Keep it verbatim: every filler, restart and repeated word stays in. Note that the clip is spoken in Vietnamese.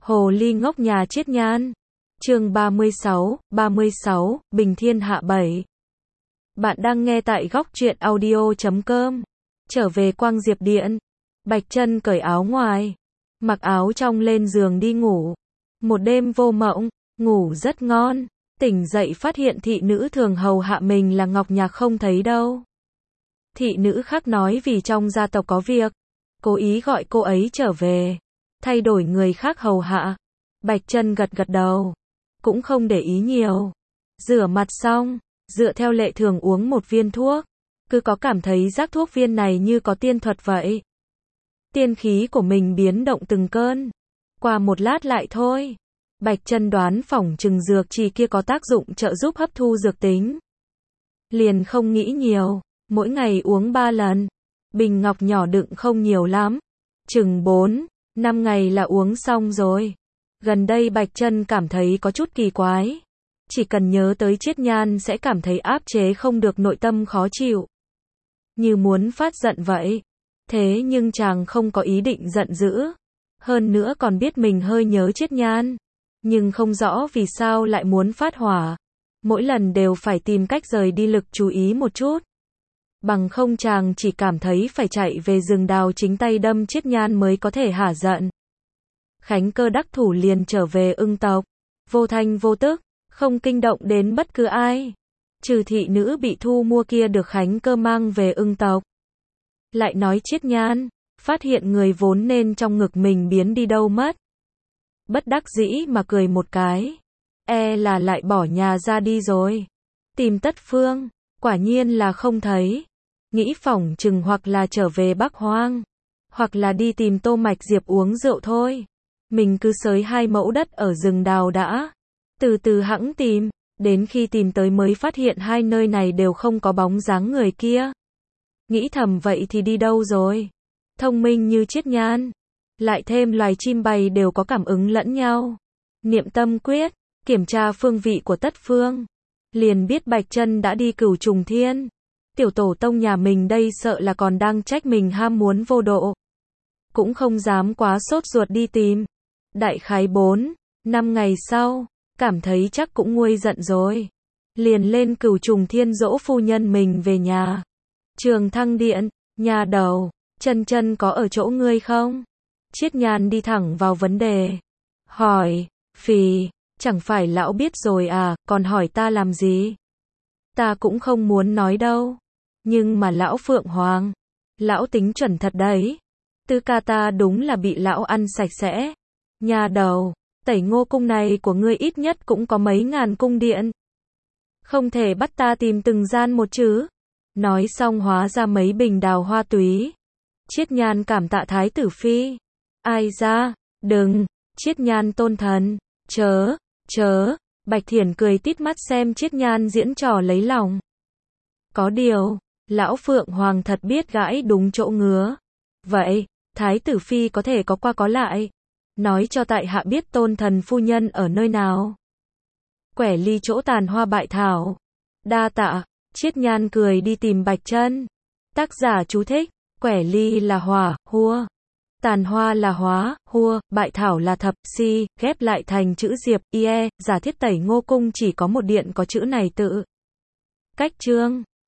Hồ ly ngốc nhà Chiết Nhan. Chương ba mươi sáu, ba mươi sáu, Bình Thiên Hạ bảy. Bạn đang nghe tại góc truyện audio chấm com. Trở về Quang Diệp Điện. Bạch Chân cởi áo ngoài, mặc áo trong lên giường đi ngủ. Một đêm vô mộng, ngủ rất ngon. Tỉnh dậy phát hiện thị nữ thường hầu hạ mình là Ngọc Nhạc không thấy đâu. Thị nữ khác nói vì trong gia tộc có việc, cố ý gọi cô ấy trở về, thay đổi người khác hầu hạ. Bạch Chân gật gật đầu, cũng không để ý nhiều. Rửa mặt xong, dựa theo lệ thường uống một viên thuốc, cứ có cảm thấy rác thuốc viên này như có tiên thuật vậy. Tiên khí của mình biến động từng cơn. Qua một lát lại thôi. Bạch Chân đoán phỏng chừng dược trì kia có tác dụng trợ giúp hấp thu dược tính. Liền không nghĩ nhiều, mỗi ngày uống ba lần. Bình ngọc nhỏ đựng không nhiều lắm, chừng bốn, năm ngày là uống xong rồi. Gần đây Bạch Chân cảm thấy có chút kỳ quái. Chỉ cần nhớ tới Chiết Nhan sẽ cảm thấy áp chế không được nội tâm khó chịu, như muốn phát giận vậy. Thế nhưng chàng không có ý định giận dữ. Hơn nữa còn biết mình hơi nhớ Chiết Nhan, nhưng không rõ vì sao lại muốn phát hỏa. Mỗi lần đều phải tìm cách rời đi lực chú ý một chút. Bằng không chàng chỉ cảm thấy phải chạy về rừng đào chính tay đâm Chiết Nhan mới có thể hả giận. Khánh Cơ đắc thủ liền trở về Ưng tộc, vô thanh vô tức, không kinh động đến bất cứ ai. Trừ thị nữ bị thu mua kia được Khánh Cơ mang về Ưng tộc. Lại nói Chiết Nhan, phát hiện người vốn nên trong ngực mình biến đi đâu mất. Bất đắc dĩ mà cười một cái. E là lại bỏ nhà ra đi rồi. Tìm Tất Phương, quả nhiên là không thấy. Nghĩ phỏng chừng hoặc là trở về Bắc Hoang, hoặc là đi tìm Tô Mạch Diệp uống rượu thôi. Mình cứ xới hai mẫu đất ở rừng đào đã. Từ từ hẵng tìm, đến khi tìm tới mới phát hiện hai nơi này đều không có bóng dáng người kia. Nghĩ thầm vậy thì đi đâu rồi? Thông minh như Chiết Nhan, lại thêm loài chim bay đều có cảm ứng lẫn nhau. Niệm tâm quyết, kiểm tra phương vị của Tất Phương, liền biết Bạch Chân đã đi Cửu Trùng Thiên. Tiểu tổ tông nhà mình đây sợ là còn đang trách mình ham muốn vô độ. Cũng không dám quá sốt ruột đi tìm. Đại khái bốn, năm ngày sau, cảm thấy chắc cũng nguôi giận rồi. Liền lên Cửu Trùng Thiên dỗ phu nhân mình về nhà. Trường Thăng Điện, nhà đầu, Chân Chân có ở chỗ ngươi không? Chiết Nhan đi thẳng vào vấn đề. Hỏi, phì, chẳng phải lão biết rồi à, còn hỏi ta làm gì? Ta cũng không muốn nói đâu. Nhưng mà lão Phượng Hoàng, lão tính chuẩn thật đấy. Tư ca ta đúng là bị lão ăn sạch sẽ. Nhà đầu, Tẩy Ngô cung này của ngươi ít nhất cũng có mấy ngàn cung điện. Không thể bắt ta tìm từng gian một chứ. Nói xong hóa ra mấy bình đào hoa túy. Chiết Nhan cảm tạ Thái tử phi. Ai ra, đừng, Chiết Nhan tôn thần, chớ, chớ. Bạch Thiển cười tít mắt xem Chiết Nhan diễn trò lấy lòng. Có điều, lão Phượng Hoàng thật biết gãi đúng chỗ ngứa. Vậy, Thái tử phi có thể có qua có lại. Nói cho tại hạ biết tôn thần phu nhân ở nơi nào. Quẻ ly chỗ tàn hoa bại thảo. Đa tạ. Chiết Nhan cười đi tìm Bạch Chân. Tác giả chú thích, quẻ ly là hỏa, hua. Tàn hoa là hóa, hua, bại thảo là thập, si, ghép lại thành chữ diệp, ie, giả thiết Tẩy Ngô cung chỉ có một điện có chữ này tự. Cách chương.